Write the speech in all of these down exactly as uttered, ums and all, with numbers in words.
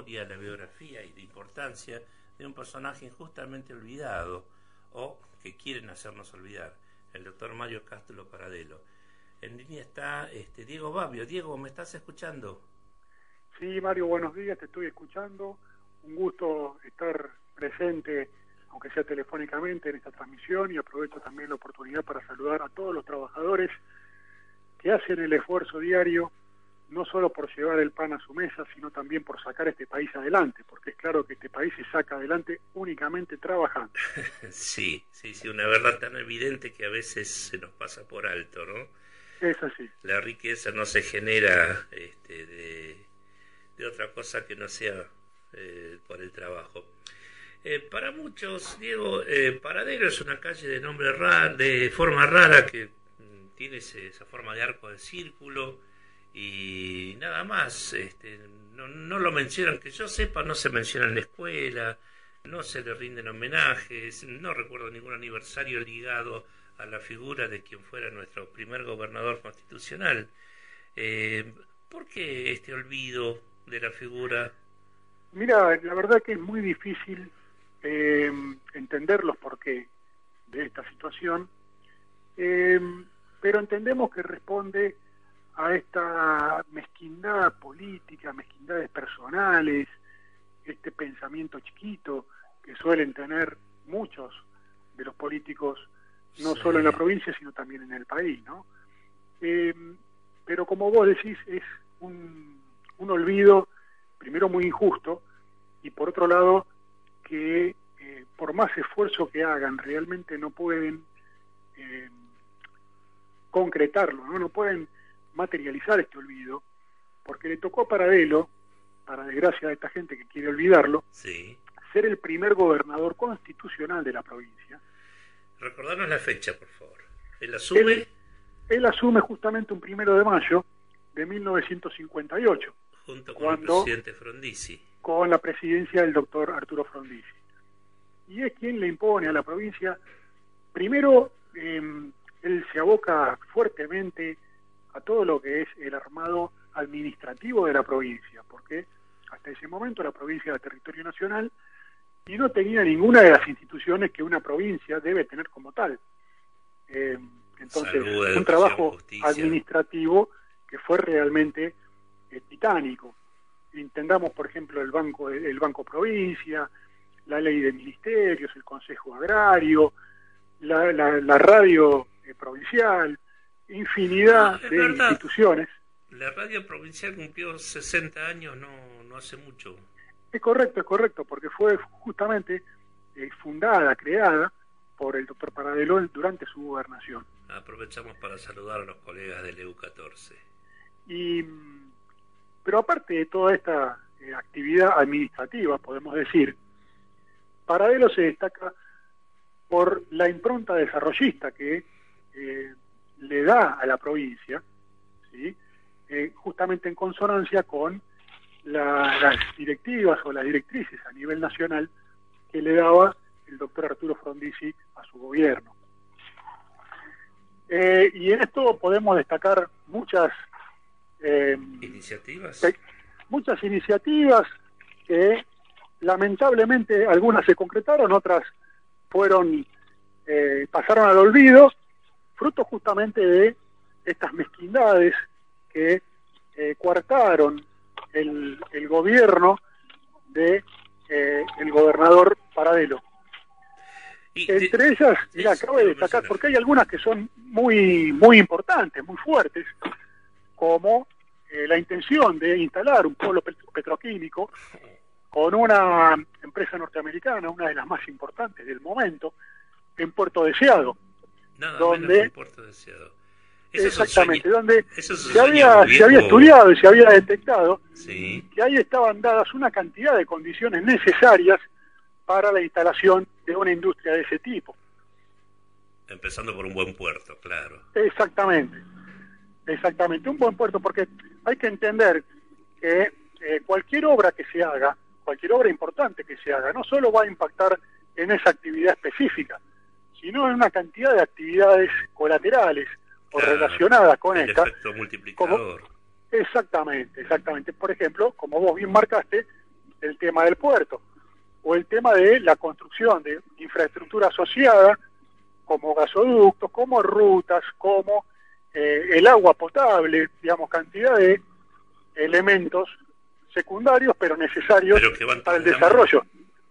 memoria, la biografía y la importancia de un personaje injustamente olvidado o que quieren hacernos olvidar, el doctor Mario Castro Paradelo. En línea está este, Diego Babbio. Diego, ¿me estás escuchando? Sí, Mario, buenos días, te estoy escuchando. Un gusto estar presente, aunque sea telefónicamente, en esta transmisión, y aprovecho también la oportunidad para saludar a todos los trabajadores que hacen el esfuerzo diario, no solo por llevar el pan a su mesa, sino también por sacar este país adelante, porque es claro que este país se saca adelante únicamente trabajando. Sí, sí, sí, una verdad tan evidente que a veces se nos pasa por alto, ¿no? Es así. La riqueza no se genera este, de, de otra cosa que no sea eh, por el trabajo. Eh, para muchos, Diego, eh, Paradelo es una calle de nombre raro, de forma rara, que mm, tiene ese, esa forma de arco de círculo y nada más. Este, no, no lo mencionan, que yo sepa, no se menciona en la escuela, no se le rinden homenajes, no recuerdo ningún aniversario ligado a la figura de quien fuera nuestro primer gobernador constitucional. Eh, ¿Por qué este olvido de la figura? Mira, la verdad que es muy difícil eh, entender los porqué de esta situación, eh, pero entendemos que responde a esta mezquindad política, mezquindades personales, este pensamiento chiquito que suelen tener muchos de los políticos, no Sí. solo en la provincia, sino también en el país, ¿no? Eh, pero como vos decís, es un, un olvido, primero muy injusto, y por otro lado, que eh, por más esfuerzo que hagan, realmente no pueden eh, concretarlo, ¿no? No pueden materializar este olvido, porque le tocó a Paradelo, para desgracia de esta gente que quiere olvidarlo, Sí. ser el primer gobernador constitucional de la provincia. Recordarnos la fecha, por favor. ¿Él asume? Él, él asume justamente un primero de mayo de mil novecientos cincuenta y ocho. Junto con cuando, el presidente Frondizi. Con la presidencia del doctor Arturo Frondizi. Y es quien le impone a la provincia, primero, eh, él se aboca fuertemente a todo lo que es el armado administrativo de la provincia, porque hasta ese momento la provincia era territorio nacional y no tenía ninguna de las instituciones que una provincia debe tener como tal. Eh, entonces, Salud, un educación, trabajo justicia. administrativo que fue realmente eh, titánico. Entendamos, por ejemplo, el banco, el Banco Provincia, la ley de ministerios, el Consejo Agrario, la, la, la radio eh, provincial, infinidad No, de verdad. instituciones. La radio provincial cumplió sesenta años no, no hace mucho. Es correcto, es correcto, porque fue justamente eh, fundada, creada por el doctor Paradelo durante su gobernación. Aprovechamos para saludar a los colegas del E U catorce. Y, pero aparte de toda esta eh, actividad administrativa, podemos decir, Paradelo se destaca por la impronta desarrollista que eh, le da a la provincia, ¿sí? eh, justamente en consonancia con la, las directivas o las directrices a nivel nacional que le daba el doctor Arturo Frondizi a su gobierno. Eh, y en esto podemos destacar muchas eh, ¿Iniciativas? eh, muchas iniciativas que lamentablemente algunas se concretaron, otras fueron eh, pasaron al olvido, fruto justamente de estas mezquindades que eh, coartaron el, el gobierno de eh, el gobernador Paradelo. Y, Entre de, ellas, mira, acabo de destacar, porque hay algunas que son muy, muy importantes, muy fuertes, como eh, la intención de instalar un polo petroquímico con una empresa norteamericana, una de las más importantes del momento, en Puerto Deseado. Nada donde, menos que Puerto Deseado. Eso exactamente, es un sueño, donde eso es un se, había, sueño se había estudiado y se había detectado sí. que ahí estaban dadas una cantidad de condiciones necesarias para la instalación de una industria de ese tipo. Empezando por un buen puerto, claro. Exactamente, exactamente, un buen puerto, porque hay que entender que eh, cualquier obra que se haga, cualquier obra importante que se haga, no solo va a impactar en esa actividad específica, sino en una cantidad de actividades colaterales o claro, relacionadas con el esta. Efecto multiplicador. Como, exactamente, exactamente. Por ejemplo, como vos bien marcaste, el tema del puerto, o el tema de la construcción de infraestructura asociada, como gasoductos, como rutas, como eh, el agua potable, digamos, cantidad de elementos secundarios, pero necesarios pero que van para el de la desarrollo.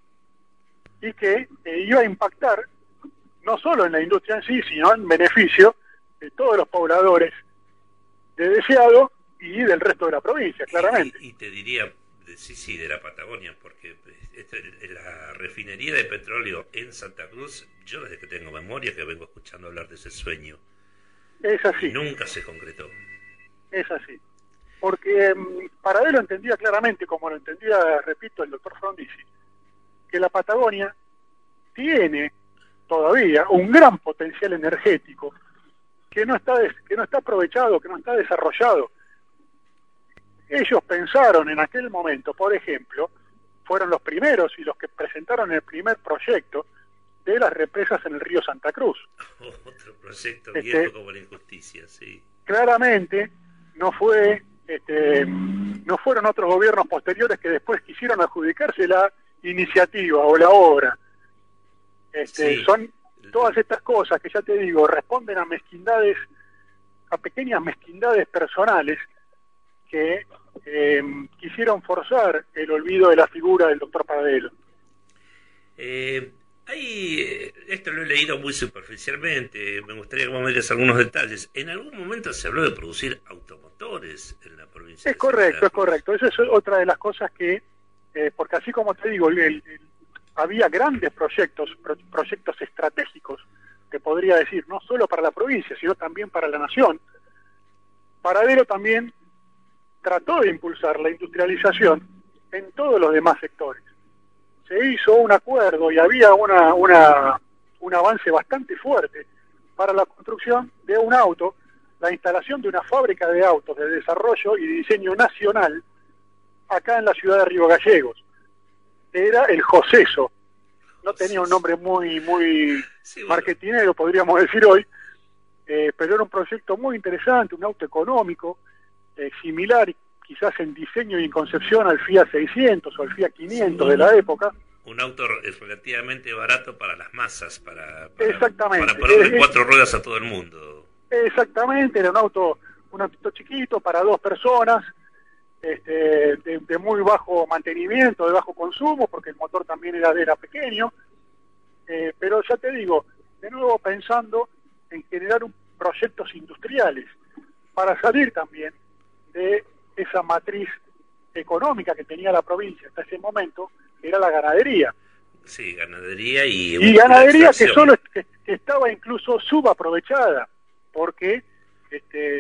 Y que eh, iba a impactar no solo en la industria en sí, sino en beneficio de todos los pobladores de Deseado y del resto de la provincia, claramente. Y, y, y te diría, sí, sí, de la Patagonia, porque este, la refinería de petróleo en Santa Cruz, yo desde que tengo memoria que vengo escuchando hablar de ese sueño. Es así. Y nunca se concretó. Es así. Porque um, Paradelo entendía claramente, como lo entendía, repito, el doctor Frondizi, que la Patagonia tiene todavía un gran potencial energético que no está des, que no está aprovechado, que no está desarrollado. Ellos pensaron en aquel momento, por ejemplo, fueron los primeros y los que presentaron el primer proyecto de las represas en el río Santa Cruz. Oh, otro proyecto este, viejo como la injusticia, sí. Claramente no fue, este, no fueron otros gobiernos posteriores que después quisieron adjudicarse la iniciativa o la obra. Este, sí. Son todas estas cosas que ya te digo, responden a mezquindades, a pequeñas mezquindades personales que eh, quisieron forzar el olvido de la figura del doctor Paradelo. Eh, hay, esto lo he leído muy superficialmente, me gustaría que me des algunos detalles. En algún momento se habló de producir automotores en la provincia. Es correcto, es correcto. Esa es otra de las cosas que, eh, porque así como te digo, el, el, había grandes proyectos, pro, proyectos estratégicos, que podría decir, no solo para la provincia, sino también para la nación. Paradelo también trató de impulsar la industrialización en todos los demás sectores. Se hizo un acuerdo y había una, una, un avance bastante fuerte para la construcción de un auto, la instalación de una fábrica de autos de desarrollo y diseño nacional acá en la ciudad de Río Gallegos. Era el Joseso. No tenía un nombre muy muy sí, bueno. marketinero, podríamos decir hoy, eh, pero era un proyecto muy interesante, un auto económico, eh, similar quizás en diseño y en concepción al Fiat seiscientos o al Fiat quinientos sí, de la época. Un auto relativamente barato para las masas, para, para, exactamente. para ponerle eh, cuatro ruedas a todo el mundo. Exactamente, era un auto, un auto chiquito para dos personas, este, de, de muy bajo mantenimiento, de bajo consumo, porque el motor también era, era pequeño, eh, pero ya te digo, de nuevo pensando en generar un, proyectos industriales para salir también de esa matriz económica que tenía la provincia hasta ese momento, que era la ganadería. Sí, ganadería y... Y ganadería que solo que, que estaba incluso subaprovechada, porque este,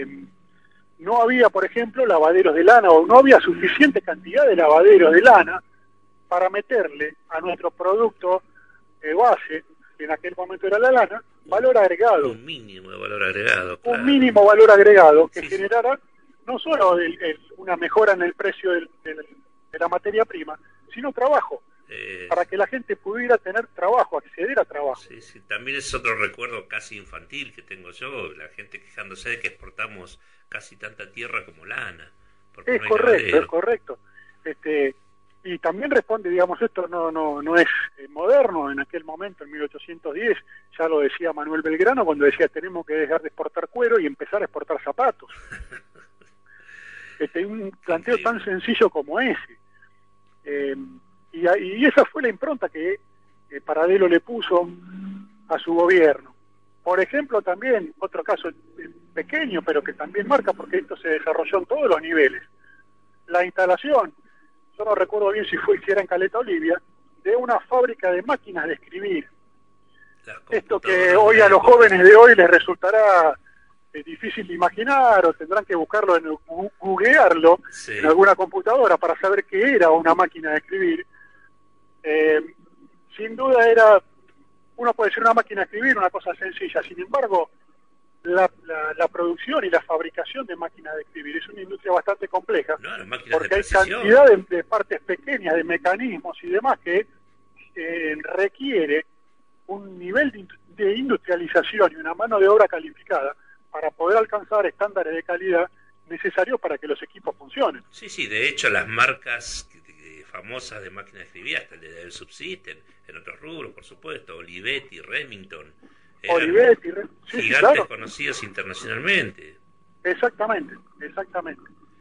no había, por ejemplo, lavaderos de lana, o no había suficiente cantidad de lavaderos de lana para meterle a nuestro producto eh, base, que en aquel momento era la lana, valor agregado. Un mínimo de valor agregado. Claro. Un mínimo valor agregado que sí, generara sí. no solo el, el, una mejora en el precio del, del, de la materia prima, sino trabajo. Eh, para que la gente pudiera tener trabajo, acceder a trabajo. Sí, sí, también es otro recuerdo casi infantil que tengo yo, la gente quejándose de que exportamos casi tanta tierra como lana. Es no correcto, ganadero. es correcto. Este, y también responde, digamos, esto no no no es eh, moderno, en aquel momento, en mil ochocientos diez, ya lo decía Manuel Belgrano cuando decía tenemos que dejar de exportar cuero y empezar a exportar zapatos. este, un planteo tan sencillo como ese. Eh, Y, y esa fue la impronta que eh, Paradelo le puso a su gobierno. Por ejemplo, también, otro caso pequeño, pero que también marca, porque esto se desarrolló en todos los niveles, la instalación, yo no recuerdo bien si fue si era en Caleta Olivia, de una fábrica de máquinas de escribir. Esto que hoy a los jóvenes de hoy les resultará eh, difícil de imaginar, o tendrán que buscarlo, en googlearlo sí. en alguna computadora para saber qué era una máquina de escribir. Eh, sin duda era, uno puede decir una máquina de escribir, una cosa sencilla, sin embargo, la, la, la producción y la fabricación de máquinas de escribir es una industria bastante compleja, no, porque hay cantidad de, de partes pequeñas, de mecanismos y demás que eh, requiere un nivel de, de industrialización y una mano de obra calificada para poder alcanzar estándares de calidad necesarios para que los equipos funcionen. Sí, sí, de hecho las marcas famosas de máquinas de escribir, hasta el de del subsisten, en otros rubros, por supuesto, Olivetti, Remington, eran Olivetti, Re- sí, sí, gigantes claro. conocidos internacionalmente. Exactamente, exactamente.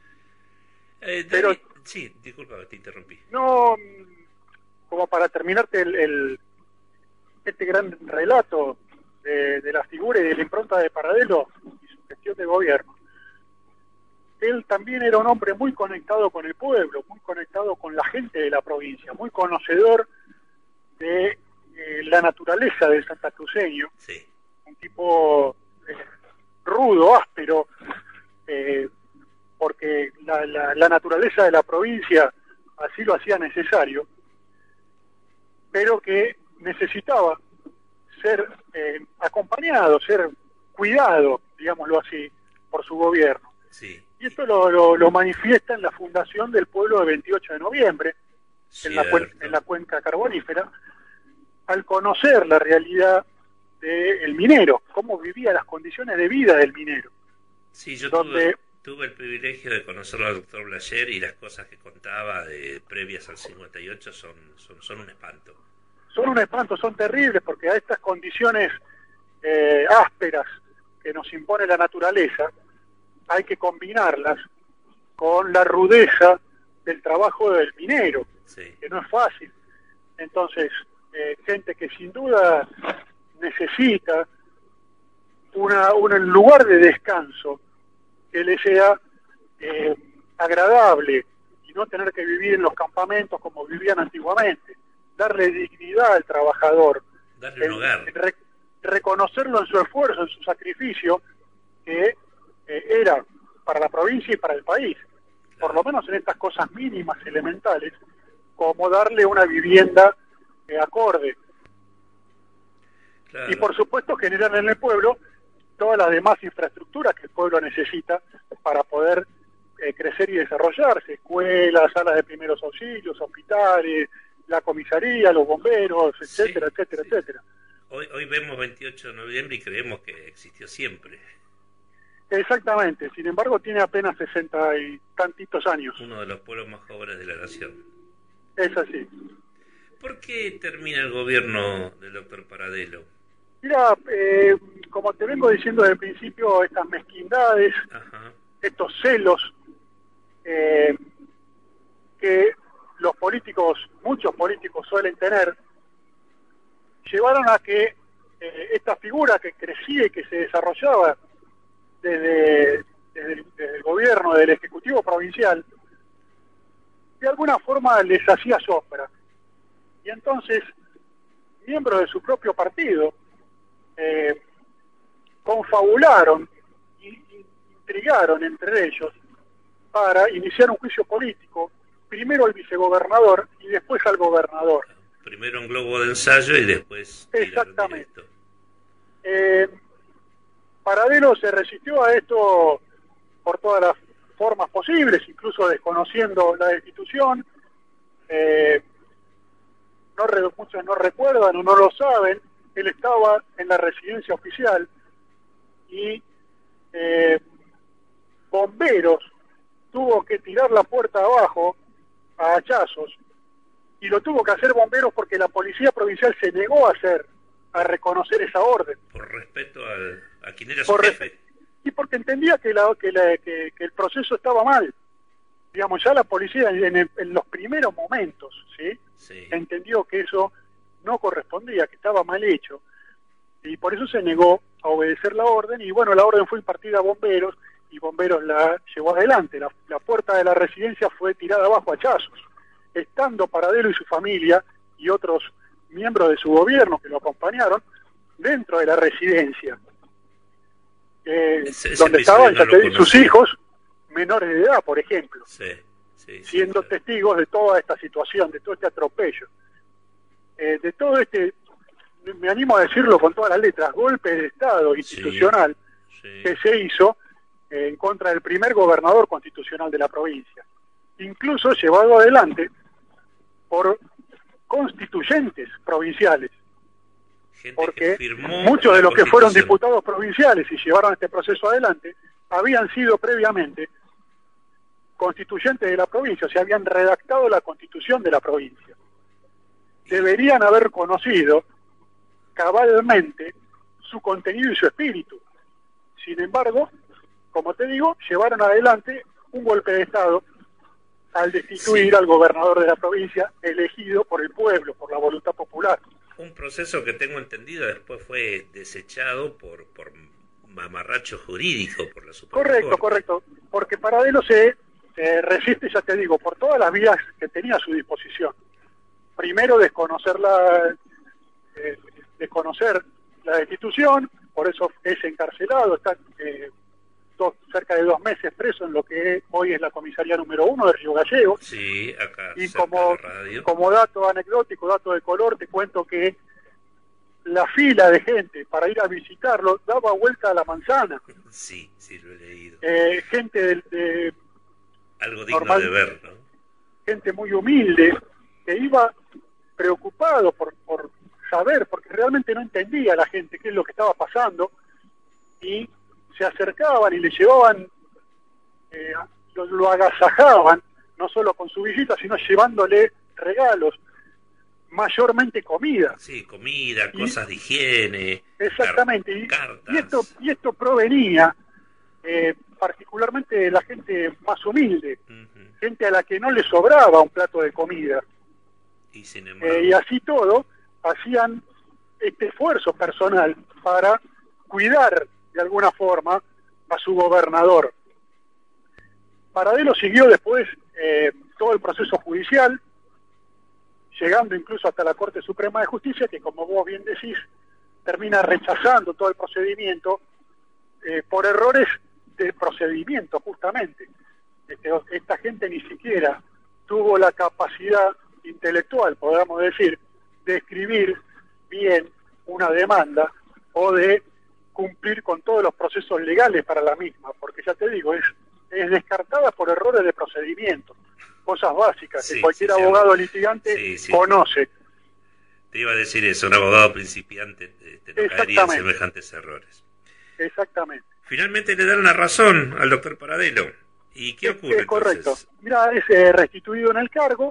Eh, David, Pero sí, disculpa, te interrumpí. no, como para terminarte el, el- este gran relato de, de la figura y de la impronta de Paradelo y su gestión de gobierno, él también era un hombre muy conectado con el pueblo, muy conectado con la gente de la provincia, muy conocedor de eh, la naturaleza del santacruceño, Sí, un tipo eh, rudo, áspero, eh, porque la, la, la naturaleza de la provincia así lo hacía necesario, pero que necesitaba ser eh, acompañado, ser cuidado, digámoslo así, por su gobierno. sí, Y esto lo, lo, lo manifiesta en la fundación del pueblo de veintiocho de noviembre, en la, cuen, cierto. en la cuenca carbonífera, al conocer la realidad del minero, cómo vivía las condiciones de vida del minero. Sí, yo donde tuve, tuve el privilegio de conocerlo al doctor Blacher y las cosas que contaba de previas al cincuenta y ocho son, son, son un espanto. son un espanto, son terribles, porque a estas condiciones eh, ásperas que nos impone la naturaleza, hay que combinarlas con la rudeza del trabajo del minero, Sí, que no es fácil. Entonces, eh, gente que sin duda necesita una, un lugar de descanso que le sea eh, agradable y no tener que vivir en los campamentos como vivían antiguamente, darle dignidad al trabajador, darle un en, hogar. en re, reconocerlo en su esfuerzo, en su sacrificio, que eh, era para la provincia y para el país, por lo menos en estas cosas mínimas, elementales, como darle una vivienda eh, acorde. Claro. Y por supuesto generar en el pueblo todas las demás infraestructuras que el pueblo necesita para poder eh, crecer y desarrollarse, escuelas, salas de primeros auxilios, hospitales, la comisaría, los bomberos, etcétera, Sí, etcétera, sí. etcétera. Hoy, hoy vemos veintiocho de noviembre y creemos que existió siempre. Exactamente, sin embargo tiene apenas sesenta y tantitos años. Uno de los pueblos más jóvenes de la nación. Es así. ¿Por qué termina el gobierno del doctor Paradelo? Mira, eh, como te vengo diciendo desde el principio, estas mezquindades, Ajá. estos celos eh, que los políticos, muchos políticos suelen tener, llevaron a que eh, esta figura que crecía y que se desarrollaba desde, desde, el, desde el gobierno, del Ejecutivo Provincial, de alguna forma les hacía sombra. Y entonces, miembros de su propio partido eh, confabularon y intrigaron entre ellos para iniciar un juicio político, primero al vicegobernador y después al gobernador. Primero un globo de ensayo y después Exactamente. Eh, Paradelo se resistió a esto por todas las formas posibles, incluso desconociendo la destitución. Eh, no re, muchos no recuerdan o no lo saben, él estaba en la residencia oficial y eh, bomberos tuvo que tirar la puerta abajo a hachazos, y lo tuvo que hacer bomberos porque la policía provincial se negó a hacer, a reconocer esa orden. Por respeto al, a quien era su Por jefe. Y porque entendía que, la, que, la, que, que el proceso estaba mal. Digamos, ya la policía en, el, en los primeros momentos, ¿sí? Sí. entendió que eso no correspondía, que estaba mal hecho, y por eso se negó a obedecer la orden, y bueno, la orden fue impartida a bomberos, y bomberos la llevó adelante. La, la puerta de la residencia fue tirada abajo a hachazos, estando Paradelo y su familia y otros miembros de su gobierno que lo acompañaron dentro de la residencia, eh, Ese, ese donde estaban no te, sus hijos menores de edad, por ejemplo, sí, sí, sí, siendo claro. testigos de toda esta situación, de todo este atropello, eh, de todo este, me animo a decirlo con todas las letras, golpe de Estado institucional sí, sí. que se hizo eh, en contra del primer gobernador constitucional de la provincia, incluso llevado adelante por constituyentes provinciales, Gente porque que firmó muchos de los que fueron Constitución. diputados provinciales y llevaron este proceso adelante habían sido previamente constituyentes de la provincia, o sea, habían redactado la constitución de la provincia. Deberían haber conocido cabalmente su contenido y su espíritu. Sin embargo, como te digo, llevaron adelante un golpe de Estado al destituir sí. al gobernador de la provincia elegido por el pueblo, por la voluntad popular. Un proceso que tengo entendido después fue desechado por, por mamarracho jurídico, por la Suprema Correcto, Corte. correcto, porque Paradelo se eh, resiste, ya te digo, por todas las vías que tenía a su disposición. Primero, desconocer la, eh, desconocer la destitución, por eso es encarcelado, está eh, dos, cerca de dos meses preso en lo que hoy es la comisaría número uno de Río Gallegos. Sí, acá y cerca como, de la radio. como dato anecdótico, dato de color, te cuento que la fila de gente para ir a visitarlo daba vuelta a la manzana. Sí, sí, lo he leído. Eh, gente de, de algo digno normal, de ver, ¿no? Gente muy humilde, que iba preocupado por, por saber, porque realmente no entendía la gente qué es lo que estaba pasando, y se acercaban y le llevaban, eh, lo, lo agasajaban, no solo con su visita, sino llevándole regalos, mayormente comida. Sí, comida, y, cosas de higiene. Exactamente, y, cartas. y, esto, y esto provenía eh, particularmente de la gente más humilde, uh-huh. gente a la que no le sobraba un plato de comida. Y, sin embargo... eh, y así todo, hacían este esfuerzo personal para cuidar de alguna forma a su gobernador. Paradelo siguió después eh, todo el proceso judicial, llegando incluso hasta la Corte Suprema de Justicia, que como vos bien decís, termina rechazando todo el procedimiento eh, por errores de procedimiento, justamente. Este, esta gente ni siquiera tuvo la capacidad intelectual, podríamos decir, de escribir bien una demanda o de cumplir con todos los procesos legales para la misma, porque ya te digo, es, es descartada por errores de procedimiento, cosas básicas sí, que cualquier sí, abogado sí, litigante sí, sí. conoce. Te iba a decir eso, un abogado principiante este, no caería en semejantes errores. Exactamente. Finalmente le dan la razón al doctor Paradelo. ¿Y qué es, ocurre? Es correcto. Entonces? Mira, es eh, restituido en el cargo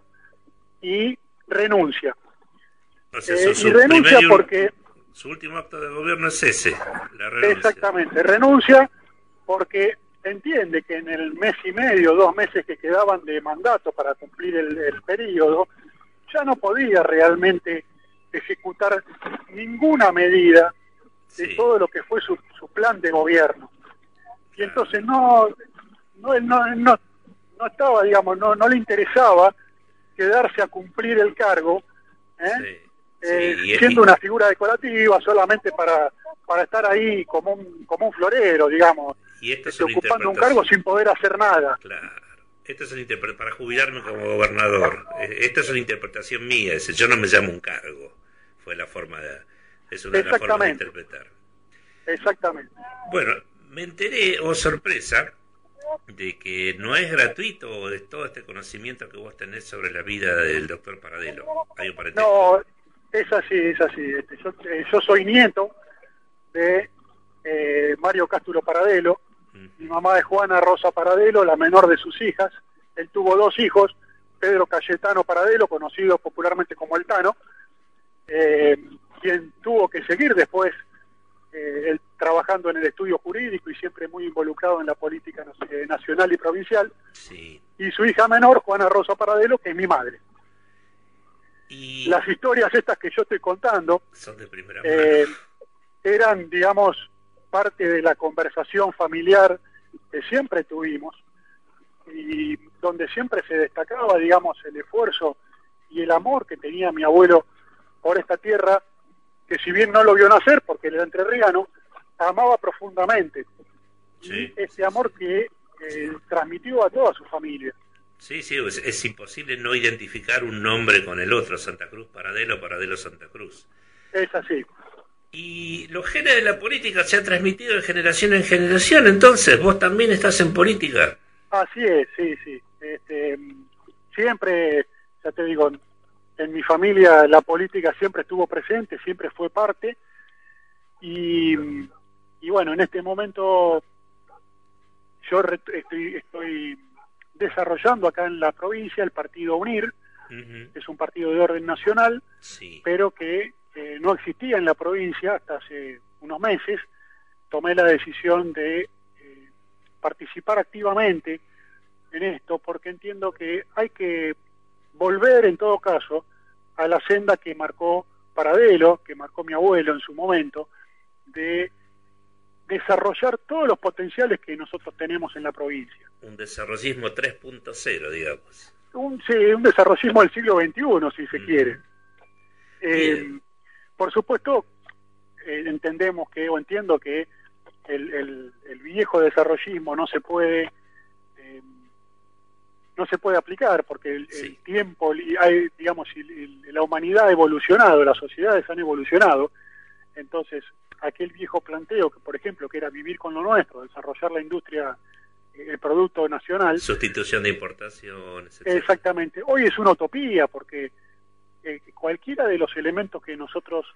y renuncia. O sea, eh, su, y renuncia primer, porque... Su último acto de gobierno es ese, la renuncia. Exactamente, renuncia porque entiende que en el mes y medio, dos meses que quedaban de mandato para cumplir el, el periodo, ya no podía realmente ejecutar ninguna medida de sí. todo lo que fue su, su plan de gobierno. Y claro. entonces no, no, no, no, no estaba, digamos, no, no le interesaba quedarse a cumplir el cargo, ¿eh? Sí. Eh, sí, siendo una figura decorativa solamente para para estar ahí como un como un florero, digamos, y esto es este, ocupando un cargo sin poder hacer nada. Claro, esto es una para jubilarme como gobernador. Esta es una interpretación mía, ese, yo no me llamo un cargo, fue la forma de, es una de las formas de interpretar. Exactamente. Bueno, me enteré, oh sorpresa, de que no es gratuito de todo este conocimiento que vos tenés sobre la vida del doctor Paradelo. Hay un no, es así, es así. Este, yo, eh, yo soy nieto de eh, Mario Cástulo Paradelo. Uh-huh. Mi mamá es Juana Rosa Paradelo, la menor de sus hijas. Él tuvo dos hijos, Pedro Cayetano Paradelo, conocido popularmente como el Tano, eh, quien tuvo que seguir después eh, él, trabajando en el estudio jurídico y siempre muy involucrado en la política eh, nacional y provincial. Sí. Y su hija menor, Juana Rosa Paradelo, que es mi madre. Y las historias estas que yo estoy contando son de primera eh, eran, digamos, parte de la conversación familiar que siempre tuvimos y donde siempre se destacaba, digamos, el esfuerzo y el amor que tenía mi abuelo por esta tierra, que si bien no lo vio nacer, porque él era entrerriano, amaba profundamente. Sí, y este sí, amor sí. que eh, transmitió a toda su familia. Sí, sí, es, es imposible no identificar un nombre con el otro, Santa Cruz Paradelo, Paradelo Santa Cruz. Es así. Y los genes de la política se han transmitido de generación en generación, entonces, ¿vos también estás en política? Así es, sí, sí. Este, siempre, ya te digo, en mi familia la política siempre estuvo presente, siempre fue parte, y, y bueno, en este momento yo estoy, estoy desarrollando acá en la provincia el partido UNIR. Uh-huh. Es un partido de orden nacional, sí. pero que eh, no existía en la provincia hasta hace unos meses. Tomé la decisión de eh, participar activamente en esto, porque entiendo que hay que volver en todo caso a la senda que marcó Paradelo, que marcó mi abuelo en su momento, de desarrollar todos los potenciales que nosotros tenemos en la provincia. Un desarrollismo tres punto cero, digamos. Un, sí, un desarrollismo del siglo veintiuno, si se mm. quiere. Eh, por supuesto, eh, entendemos que, o entiendo que el, el, el viejo desarrollismo no se puede eh, no se puede aplicar, porque el, sí. el tiempo, hay, digamos, el, el, la humanidad ha evolucionado, las sociedades han evolucionado. Entonces, aquel viejo planteo, que por ejemplo, que era vivir con lo nuestro, desarrollar la industria, el producto nacional, sustitución de importaciones, etcétera. Exactamente. Hoy es una utopía, porque eh, cualquiera de los elementos que nosotros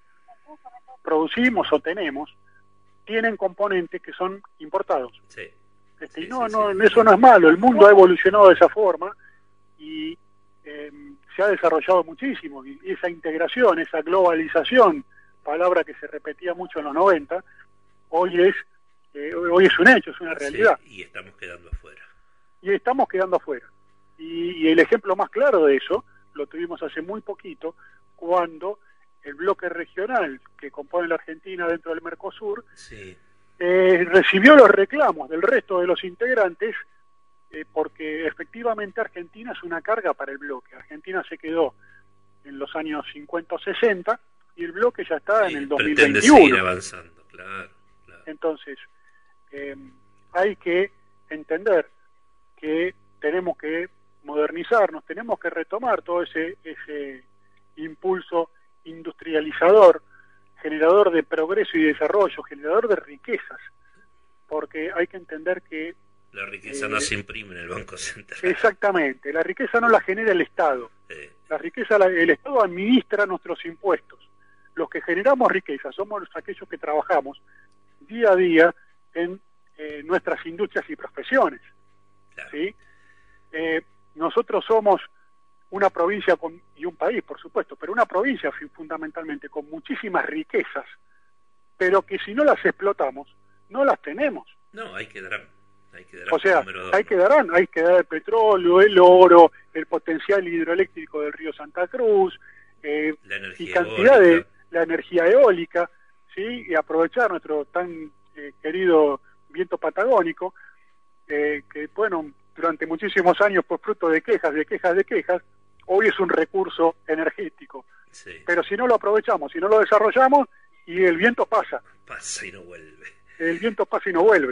producimos o tenemos tienen componentes que son importados. Sí. Este, sí, no, sí, no, sí. eso no es malo. El mundo ha evolucionado de esa forma y eh, se ha desarrollado muchísimo. Y esa integración, esa globalización, palabra que se repetía mucho en los noventa, hoy es eh, hoy es un hecho, es una realidad. Sí, y estamos quedando afuera. Y estamos quedando afuera. Y, y el ejemplo más claro de eso lo tuvimos hace muy poquito, cuando el bloque regional que compone la Argentina dentro del Mercosur sí. eh, recibió los reclamos del resto de los integrantes, eh, porque efectivamente Argentina es una carga para el bloque. Argentina se quedó en los años cincuenta o sesenta y el bloque ya está sí, en el dos mil veintiuno. Pretende seguir avanzando, claro, claro. Entonces, eh, hay que entender que tenemos que modernizarnos, tenemos que retomar todo ese, ese impulso industrializador, generador de progreso y desarrollo, generador de riquezas, porque hay que entender que la riqueza eh, no se imprime en el Banco Central. Exactamente, la riqueza no la genera el Estado, eh. la riqueza, la, el Estado administra nuestros impuestos. Los que generamos riqueza somos aquellos que trabajamos día a día en eh, nuestras industrias y profesiones. Claro. ¿Sí? Eh, nosotros somos una provincia con, y un país, por supuesto, pero una provincia fundamentalmente con muchísimas riquezas, pero que si no las explotamos, no las tenemos. No, hay que dar, hay que dar o sea, hay que dar, hay que dar el petróleo, el oro, el potencial hidroeléctrico del río Santa Cruz, eh, la energía y cantidad eólica. de la energía eólica, ¿sí? Y aprovechar nuestro tan eh, querido viento patagónico, eh, que bueno, durante muchísimos años fue fruto de quejas, de quejas, de quejas, hoy es un recurso energético. Sí. Pero si no lo aprovechamos, si no lo desarrollamos, y el viento pasa. Pasa y no vuelve. El viento pasa y no vuelve.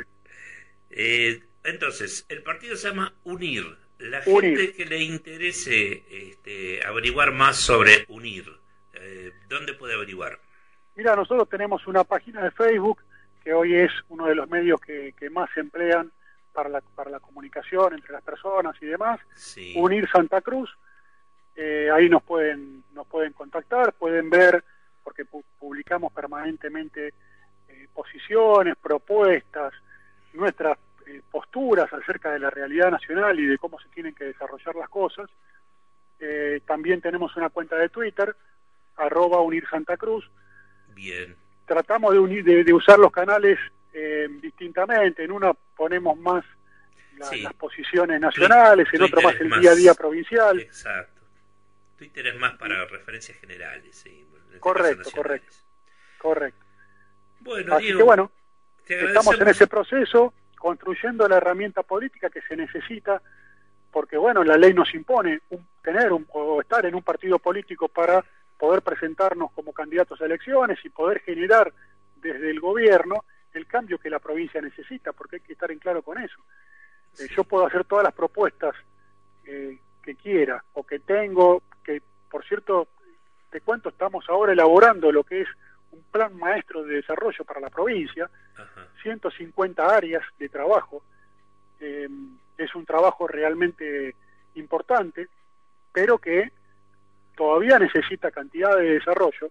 Eh, entonces, el partido se llama UNIR. La Unir. gente que le interese este, averiguar más sobre UNIR, eh, ¿dónde puede averiguar? Mira, nosotros tenemos una página de Facebook, que hoy es uno de los medios que, que más se emplean para la, para la comunicación entre las personas y demás. Sí. UNIR Santa Cruz. Eh, ahí nos pueden nos pueden contactar, pueden ver, porque pu publicamos permanentemente eh, posiciones, propuestas, nuestras eh, posturas acerca de la realidad nacional y de cómo se tienen que desarrollar las cosas. Eh, también tenemos una cuenta de Twitter, arroba Unir Santa Cruz. Bien. Tratamos de, unir, de, de usar los canales eh, distintamente. En una ponemos más la, sí. las posiciones nacionales, en otro más el más... día a día provincial. Exacto. Twitter es más para referencias generales, sí. En correcto, correcto, correcto. Bueno, Así Diego, que bueno, te estamos en ese proceso, construyendo la herramienta política que se necesita, porque bueno, la ley nos impone un, tener un, o estar en un partido político para poder presentarnos como candidatos a elecciones y poder generar desde el gobierno el cambio que la provincia necesita, porque hay que estar en claro con eso. Sí. Eh, yo puedo hacer todas las propuestas eh, que quiera o que tengo, que por cierto, te cuento, estamos ahora elaborando lo que es un plan maestro de desarrollo para la provincia. Ajá. ciento cincuenta áreas de trabajo, eh, es un trabajo realmente importante, pero que todavía necesita cantidad de desarrollo,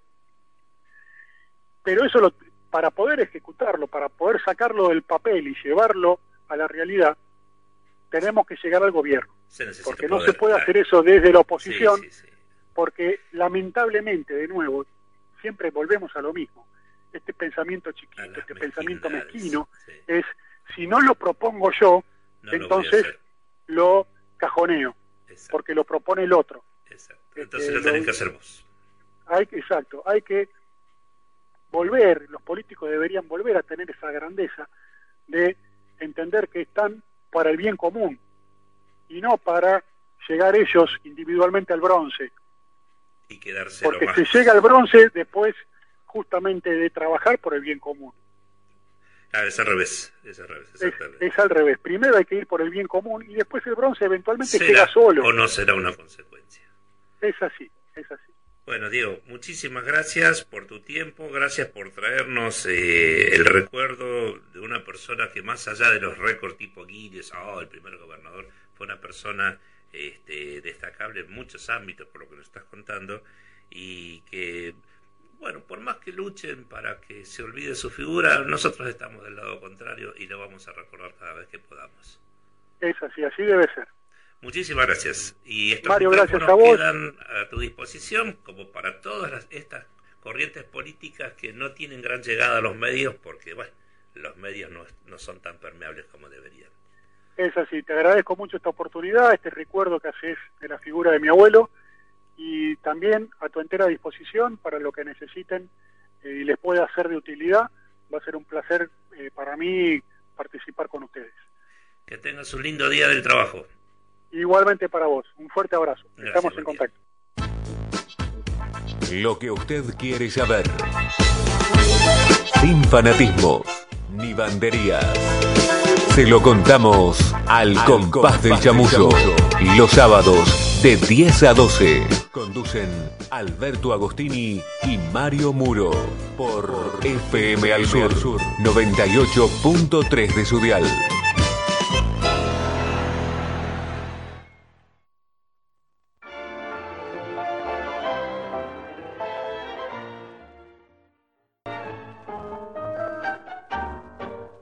pero eso lo, para poder ejecutarlo, para poder sacarlo del papel y llevarlo a la realidad, tenemos que llegar al gobierno. Se necesita porque no poder, se puede claro. hacer eso desde la oposición, Sí, sí, sí. porque lamentablemente, de nuevo, siempre volvemos a lo mismo. Este pensamiento chiquito, A las este pensamiento mezquindades, mezquino, sí. es, si no lo propongo yo, No lo voy a entonces hacer. lo cajoneo, Exacto, porque lo propone el otro. exacto. Entonces Este, lo tenés lo- que hacer vos. Hay, exacto, hay que volver, los políticos deberían volver a tener esa grandeza de entender que están para el bien común y no para llegar ellos individualmente al bronce, Y quedarse porque lo más... se llega al bronce después justamente de trabajar por el bien común. Ah, es al revés, es al revés, Es, exactamente. es al revés, primero hay que ir por el bien común y después el bronce eventualmente ¿Será llega solo. o no será una consecuencia? Es así, es así. Bueno, Diego, muchísimas gracias por tu tiempo, gracias por traernos eh, el recuerdo de una persona que más allá de los récords tipo Guinness, oh, el primer gobernador, fue una persona este, destacable en muchos ámbitos por lo que nos estás contando y que, bueno, por más que luchen para que se olvide su figura, nosotros estamos del lado contrario y lo vamos a recordar cada vez que podamos. Es así, así debe ser. Muchísimas gracias. Y estos Mario, gracias micrófonos a vos. quedan a tu disposición, como para todas las, estas corrientes políticas que no tienen gran llegada a los medios, porque bueno, los medios no, no son tan permeables como deberían. Es así, te agradezco mucho esta oportunidad, este recuerdo que haces de la figura de mi abuelo y también a tu entera disposición para lo que necesiten eh, y les pueda ser de utilidad. Va a ser un placer eh, para mí participar con ustedes. Que tengas un lindo día del trabajo. Igualmente para vos, un fuerte abrazo. Gracias, Estamos en buen día. contacto. Lo que usted quiere saber. Sin fanatismos ni banderías. Se lo contamos al, al compás, compás del chamullo. Los sábados de diez a doce. Conducen Alberto Agostini y Mario Muro. Por F M al Sur noventa y ocho punto tres de su dial.